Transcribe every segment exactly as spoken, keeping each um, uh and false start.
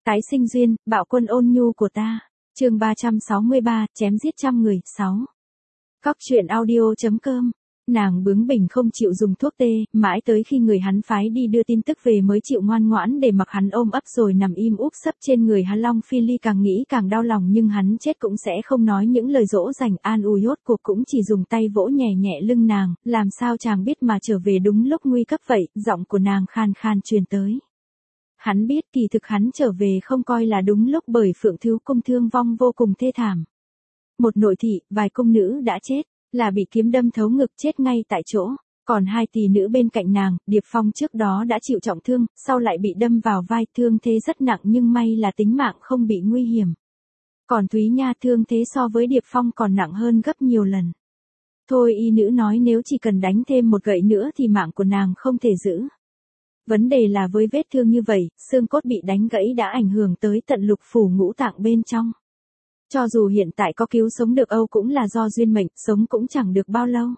Tái sinh duyên, bạo quân ôn nhu của ta. Chương ba trăm sáu mươi ba, chém giết trăm người. sáu. Cóc truyện audio chấm com. Nàng bướng bỉnh không chịu dùng thuốc tê, mãi tới khi người hắn phái đi đưa tin tức về mới chịu ngoan ngoãn để mặc hắn ôm ấp rồi nằm im úp sấp trên người hắn. Long Phi Ly càng nghĩ càng đau lòng, nhưng hắn chết cũng sẽ không nói những lời dỗ dành an ủi, rốt cuộc cũng chỉ dùng tay vỗ nhẹ nhẹ lưng nàng, làm sao chàng biết mà trở về đúng lúc nguy cấp vậy. Giọng của nàng khan khan truyền tới. Hắn biết kỳ thực hắn trở về không coi là đúng lúc, bởi Phượng Thiếu Cung thương vong vô cùng thê thảm. Một nội thị, vài cung nữ đã chết, là bị kiếm đâm thấu ngực chết ngay tại chỗ. Còn hai tỷ nữ bên cạnh nàng, Điệp Phong trước đó đã chịu trọng thương, sau lại bị đâm vào vai, thương thế rất nặng nhưng may là tính mạng không bị nguy hiểm. Còn Thúy Nha thương thế so với Điệp Phong còn nặng hơn gấp nhiều lần. Thôi y nữ nói nếu chỉ cần đánh thêm một gậy nữa thì mạng của nàng không thể giữ. Vấn đề là với vết thương như vậy, xương cốt bị đánh gãy đã ảnh hưởng tới tận lục phủ ngũ tạng bên trong. Cho dù hiện tại có cứu sống được Âu cũng là do duyên mệnh, sống cũng chẳng được bao lâu.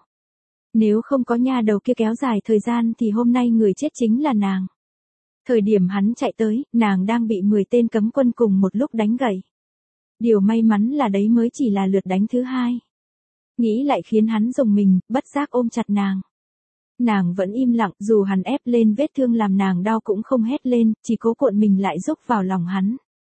Nếu không có nha đầu kia kéo dài thời gian thì hôm nay người chết chính là nàng. Thời điểm hắn chạy tới, nàng đang bị mười tên cấm quân cùng một lúc đánh gãy. Điều may mắn là đấy mới chỉ là lượt đánh thứ hai. Nghĩ lại khiến hắn rùng mình, bất giác ôm chặt nàng. Nàng vẫn im lặng, dù hắn ép lên vết thương làm nàng đau cũng không hét lên, chỉ cố cuộn mình lại rúc vào lòng hắn.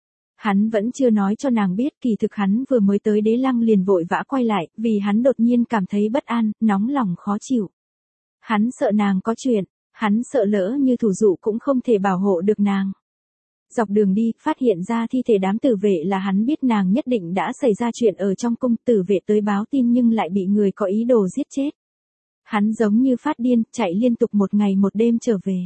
Hắn vẫn chưa nói cho nàng biết kỳ thực hắn vừa mới tới Đế Lăng liền vội vã quay lại, vì hắn đột nhiên cảm thấy bất an, nóng lòng khó chịu. Hắn sợ nàng có chuyện, hắn sợ lỡ như thủ dụ cũng không thể bảo hộ được nàng. Dọc đường đi, phát hiện ra thi thể đám tử vệ là hắn biết nàng nhất định đã xảy ra chuyện ở trong cung. Tử vệ tới báo tin nhưng lại bị người có ý đồ giết chết. Hắn giống như phát điên, chạy liên tục một ngày một đêm trở về.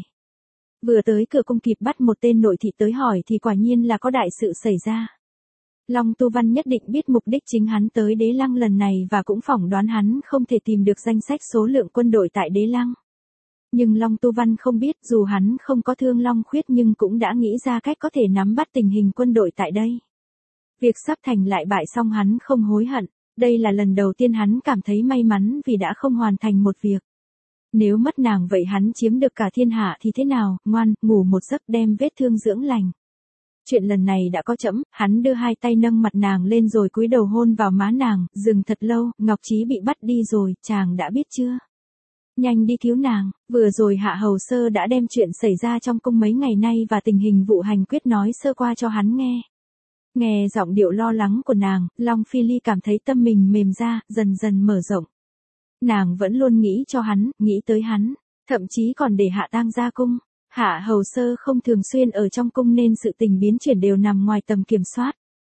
Vừa tới cửa cung kịp bắt một tên nội thị tới hỏi thì quả nhiên là có đại sự xảy ra. Long Tu Văn nhất định biết mục đích chính hắn tới Đế Lăng lần này và cũng phỏng đoán hắn không thể tìm được danh sách số lượng quân đội tại Đế Lăng. Nhưng Long Tu Văn không biết, dù hắn không có thương long khuyết nhưng cũng đã nghĩ ra cách có thể nắm bắt tình hình quân đội tại đây. Việc sắp thành lại bại xong hắn không hối hận. Đây là lần đầu tiên hắn cảm thấy may mắn vì đã không hoàn thành một việc. Nếu mất nàng vậy hắn chiếm được cả thiên hạ thì thế nào, ngoan, ngủ một giấc đem vết thương dưỡng lành. Chuyện lần này đã có chẫm, hắn đưa hai tay nâng mặt nàng lên rồi cúi đầu hôn vào má nàng, dừng thật lâu. Ngọc Trí bị bắt đi rồi, chàng đã biết chưa? Nhanh đi cứu nàng. Vừa rồi Hạ Hầu Sơ đã đem chuyện xảy ra trong cung mấy ngày nay và tình hình vụ hành quyết nói sơ qua cho hắn nghe. Nghe giọng điệu lo lắng của nàng, Long Phi Ly cảm thấy tâm mình mềm ra, dần dần mở rộng. Nàng vẫn luôn nghĩ cho hắn, nghĩ tới hắn, thậm chí còn để Hạ Tang ra cung. Hạ Hầu Sơ không thường xuyên ở trong cung nên sự tình biến chuyển đều nằm ngoài tầm kiểm soát.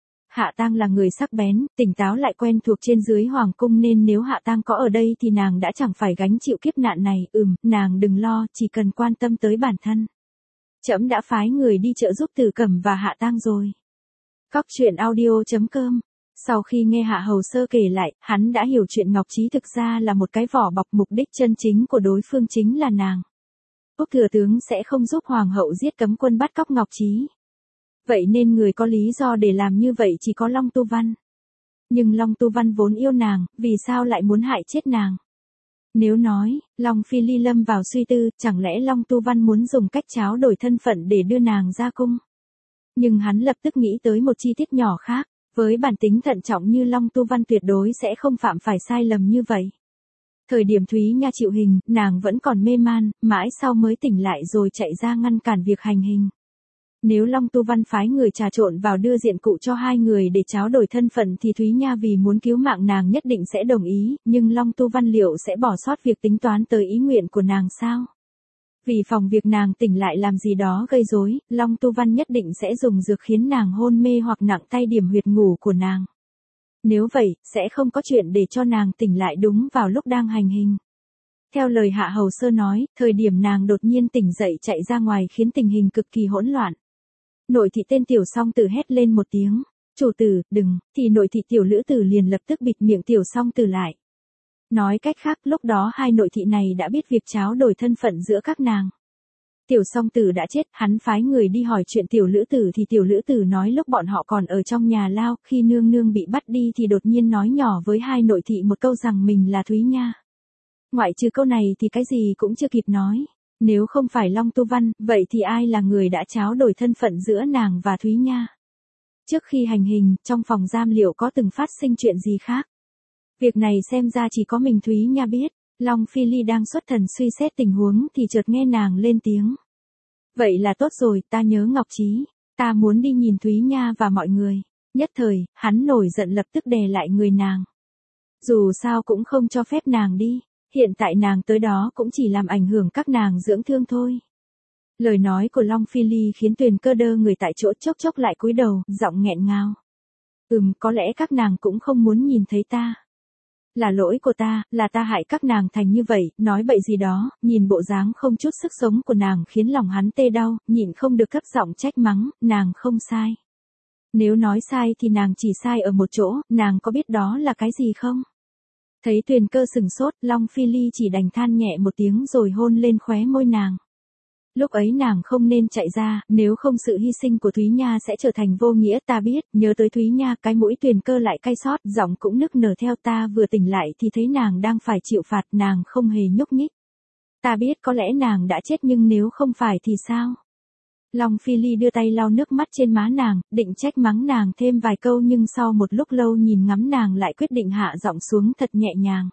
Hạ Tang là người sắc bén, tỉnh táo lại quen thuộc trên dưới hoàng cung nên nếu Hạ Tang có ở đây thì nàng đã chẳng phải gánh chịu kiếp nạn này. Ừm, nàng đừng lo, chỉ cần quan tâm tới bản thân. Trẫm đã phái người đi trợ giúp Tử Cẩm và Hạ Tang rồi. Cóc truyện audio chấm com. Sau khi nghe Hạ Hầu Sơ kể lại, hắn đã hiểu chuyện Ngọc Trí thực ra là một cái vỏ bọc, mục đích chân chính của đối phương chính là nàng. Úc thừa tướng sẽ không giúp hoàng hậu giết cấm quân bắt cóc Ngọc Trí. Vậy nên người có lý do để làm như vậy chỉ có Long Tu Văn. Nhưng Long Tu Văn vốn yêu nàng, vì sao lại muốn hại chết nàng? Nếu nói, Long Phi Ly lâm vào suy tư, chẳng lẽ Long Tu Văn muốn dùng cách tráo đổi thân phận để đưa nàng ra cung? Nhưng hắn lập tức nghĩ tới một chi tiết nhỏ khác, với bản tính thận trọng như Long Tu Văn tuyệt đối sẽ không phạm phải sai lầm như vậy. Thời điểm Thúy Nha chịu hình, nàng vẫn còn mê man, mãi sau mới tỉnh lại rồi chạy ra ngăn cản việc hành hình. Nếu Long Tu Văn phái người trà trộn vào đưa diện cụ cho hai người để tráo đổi thân phận thì Thúy Nha vì muốn cứu mạng nàng nhất định sẽ đồng ý, nhưng Long Tu Văn liệu sẽ bỏ sót việc tính toán tới ý nguyện của nàng sao? Vì phòng việc nàng tỉnh lại làm gì đó gây rối, Long Tu Văn nhất định sẽ dùng dược khiến nàng hôn mê hoặc nặng tay điểm huyệt ngủ của nàng. Nếu vậy, sẽ không có chuyện để cho nàng tỉnh lại đúng vào lúc đang hành hình. Theo lời Hạ Hầu Sơ nói, thời điểm nàng đột nhiên tỉnh dậy chạy ra ngoài khiến tình hình cực kỳ hỗn loạn. Nội thị tên Tiểu Song Tử hét lên một tiếng, chủ tử, đừng, thì nội thị Tiểu Lữ Tử liền lập tức bịt miệng Tiểu Song Tử lại. Nói cách khác, lúc đó hai nội thị này đã biết việc tráo đổi thân phận giữa các nàng. Tiểu Song Tử đã chết, hắn phái người đi hỏi chuyện Tiểu Lữ Tử thì Tiểu Lữ Tử nói lúc bọn họ còn ở trong nhà lao, khi nương nương bị bắt đi thì đột nhiên nói nhỏ với hai nội thị một câu rằng mình là Thúy Nha. Ngoại trừ câu này thì cái gì cũng chưa kịp nói. Nếu không phải Long Tu Văn, vậy thì ai là người đã tráo đổi thân phận giữa nàng và Thúy Nha? Trước khi hành hình, trong phòng giam liệu có từng phát sinh chuyện gì khác? Việc này xem ra chỉ có mình Thúy Nha biết. Long Phi Ly đang xuất thần suy xét tình huống thì chợt nghe nàng lên tiếng. Vậy là tốt rồi, ta nhớ Ngọc Trí. Ta muốn đi nhìn Thúy Nha và mọi người. Nhất thời, hắn nổi giận lập tức đè lại người nàng. Dù sao cũng không cho phép nàng đi. Hiện tại nàng tới đó cũng chỉ làm ảnh hưởng các nàng dưỡng thương thôi. Lời nói của Long Phi Ly khiến Tuyền Cơ đơ người tại chỗ, chốc chốc lại cúi đầu, giọng nghẹn ngào. Ừm, có lẽ các nàng cũng không muốn nhìn thấy ta. Là lỗi của ta, là ta hại các nàng thành như vậy, nói bậy gì đó, nhìn bộ dáng không chút sức sống của nàng khiến lòng hắn tê đau, nhịn không được cất giọng trách mắng, nàng không sai. Nếu nói sai thì nàng chỉ sai ở một chỗ, nàng có biết đó là cái gì không? Thấy Tuyền Cơ sừng sốt, Long Phi Ly chỉ đành than nhẹ một tiếng rồi hôn lên khóe môi nàng. Lúc ấy nàng không nên chạy ra, nếu không sự hy sinh của Thúy Nha sẽ trở thành vô nghĩa, ta biết. Nhớ tới Thúy Nha, cái mũi Tuyền Cơ lại cay xót, giọng cũng nức nở theo. Ta vừa tỉnh lại thì thấy nàng đang phải chịu phạt, nàng không hề nhúc nhích. Ta biết có lẽ nàng đã chết nhưng nếu không phải thì sao? Long Phi Ly đưa tay lau nước mắt trên má nàng, định trách mắng nàng thêm vài câu nhưng sau một lúc lâu nhìn ngắm nàng lại quyết định hạ giọng xuống thật nhẹ nhàng.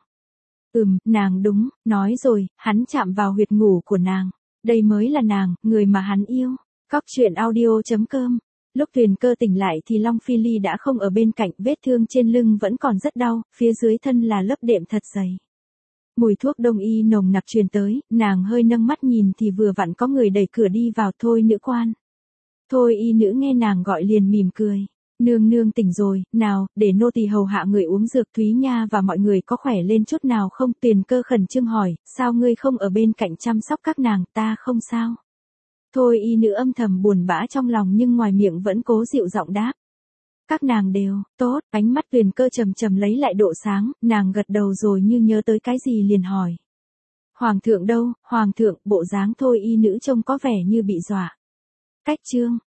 Ừm, nàng đúng, nói rồi, hắn chạm vào huyệt ngủ của nàng. Đây mới là nàng, người mà hắn yêu. Cóc truyện audio chấm com. Lúc Tuyền Cơ tỉnh lại thì Long Phi Ly đã không ở bên cạnh, vết thương trên lưng vẫn còn rất đau, phía dưới thân là lớp đệm thật dày. Mùi thuốc đông y nồng nặc truyền tới, nàng hơi nâng mắt nhìn thì vừa vặn có người đẩy cửa đi vào. Thôi nữ quan. Thôi y nữ nghe nàng gọi liền mỉm cười. Nương nương tỉnh rồi, nào, để nô tỳ hầu hạ người uống dược. Thúy Nha và mọi người có khỏe lên chút nào không? Tuyền Cơ khẩn trương hỏi, sao ngươi không ở bên cạnh chăm sóc các nàng? Ta không sao. Thôi y nữ âm thầm buồn bã trong lòng nhưng ngoài miệng vẫn cố dịu giọng đáp. Các nàng đều, tốt, ánh mắt Tuyền Cơ trầm trầm lấy lại độ sáng, nàng gật đầu rồi như nhớ tới cái gì liền hỏi. Hoàng thượng đâu? Hoàng thượng? Bộ dáng Thôi y nữ trông có vẻ như bị dọa. Cách chương.